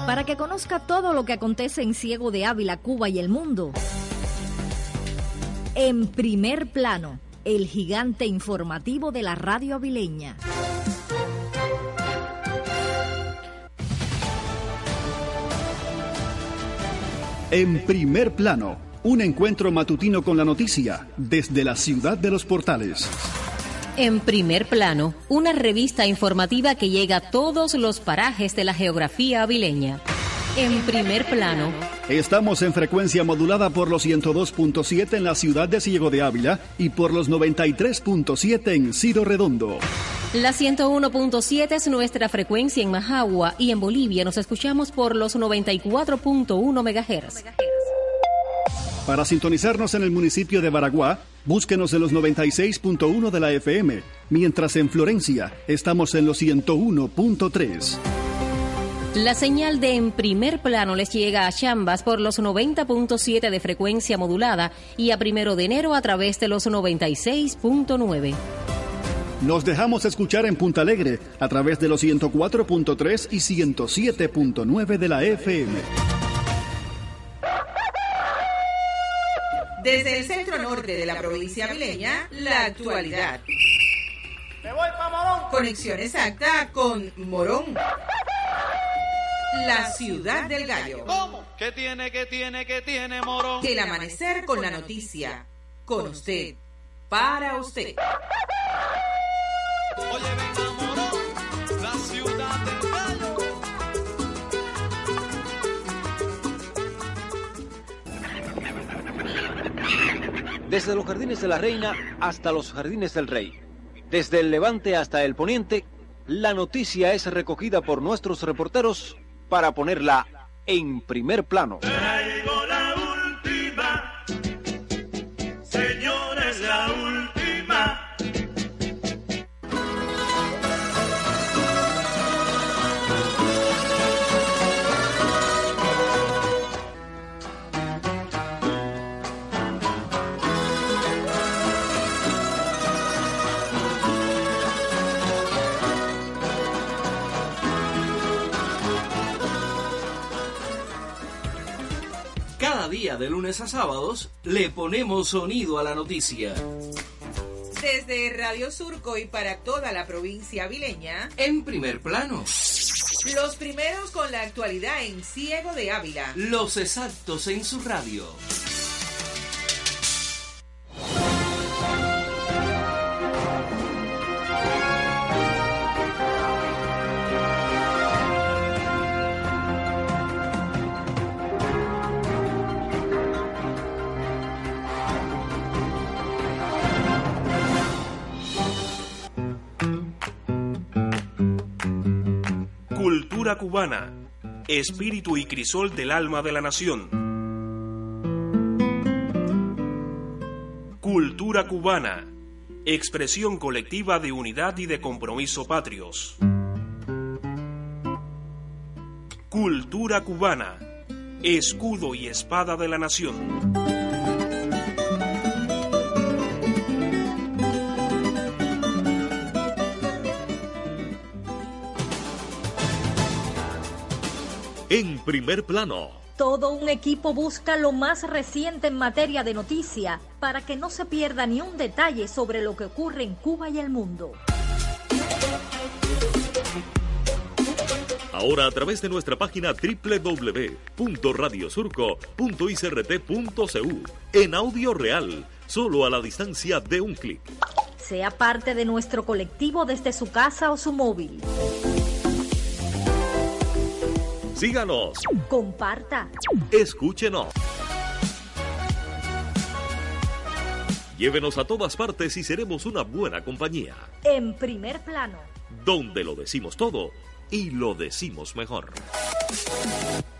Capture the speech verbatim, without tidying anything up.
para que conozca todo lo que acontece en Ciego de Ávila, Cuba y el mundo. En Primer Plano, el gigante informativo de la radio avileña. En Primer Plano, un encuentro matutino con la noticia desde la ciudad de los portales. En Primer Plano, una revista informativa que llega a todos los parajes de la geografía avileña. En Primer Plano. Estamos en frecuencia modulada por los ciento dos punto siete en la ciudad de Ciego de Ávila y por los noventa y tres punto siete en Ciro Redondo. La ciento uno punto siete es nuestra frecuencia en Majagua y en Bolivia nos escuchamos por los noventa y cuatro punto uno megahertz. Para sintonizarnos en el municipio de Baraguá, búsquenos en los noventa y seis punto uno de la F M, mientras en Florencia estamos en los ciento uno punto tres. La señal de En Primer Plano les llega a Chambas por los noventa punto siete de frecuencia modulada y a Primero de Enero a través de los noventa y seis punto nueve. Nos dejamos escuchar en Punta Alegre a través de los ciento cuatro punto tres y ciento siete punto nueve de la F M. Desde el centro norte de la provincia avileña, la actualidad. Me voy pa' Morón. Conexión exacta con Morón. La ciudad del gallo. ¿Cómo? ¿Qué tiene, qué tiene, qué tiene Morón? El amanecer con la noticia. Con usted. Para usted. Oye, venga Morón, la ciudad del gallo. Desde los jardines de la Reina hasta los jardines del Rey, desde el levante hasta el poniente, la noticia es recogida por nuestros reporteros para ponerla en primer plano. Traigo la última, señores, la última. Cada día de lunes a sábados le ponemos sonido a la noticia. Desde Radio Surco y para toda la provincia avileña, En Primer Plano, los primeros con la actualidad en Ciego de Ávila. los exactos en su radio. Cultura cubana, espíritu y crisol del alma de la nación. Cultura cubana, expresión colectiva de unidad y de compromiso patrios. Cultura cubana, escudo y espada de la nación. En Primer Plano. Todo un equipo busca lo más reciente en materia de noticia para que no se pierda ni un detalle sobre lo que ocurre en Cuba y el mundo. Ahora a través de nuestra página doble u doble u doble u punto radio surco punto i c r t punto c u en audio real, solo a la distancia de un clic. Sea parte de nuestro colectivo desde su casa o su móvil. Síganos. Comparta. Escúchenos. Llévenos a todas partes y seremos una buena compañía. En Primer Plano. Donde lo decimos todo y lo decimos mejor.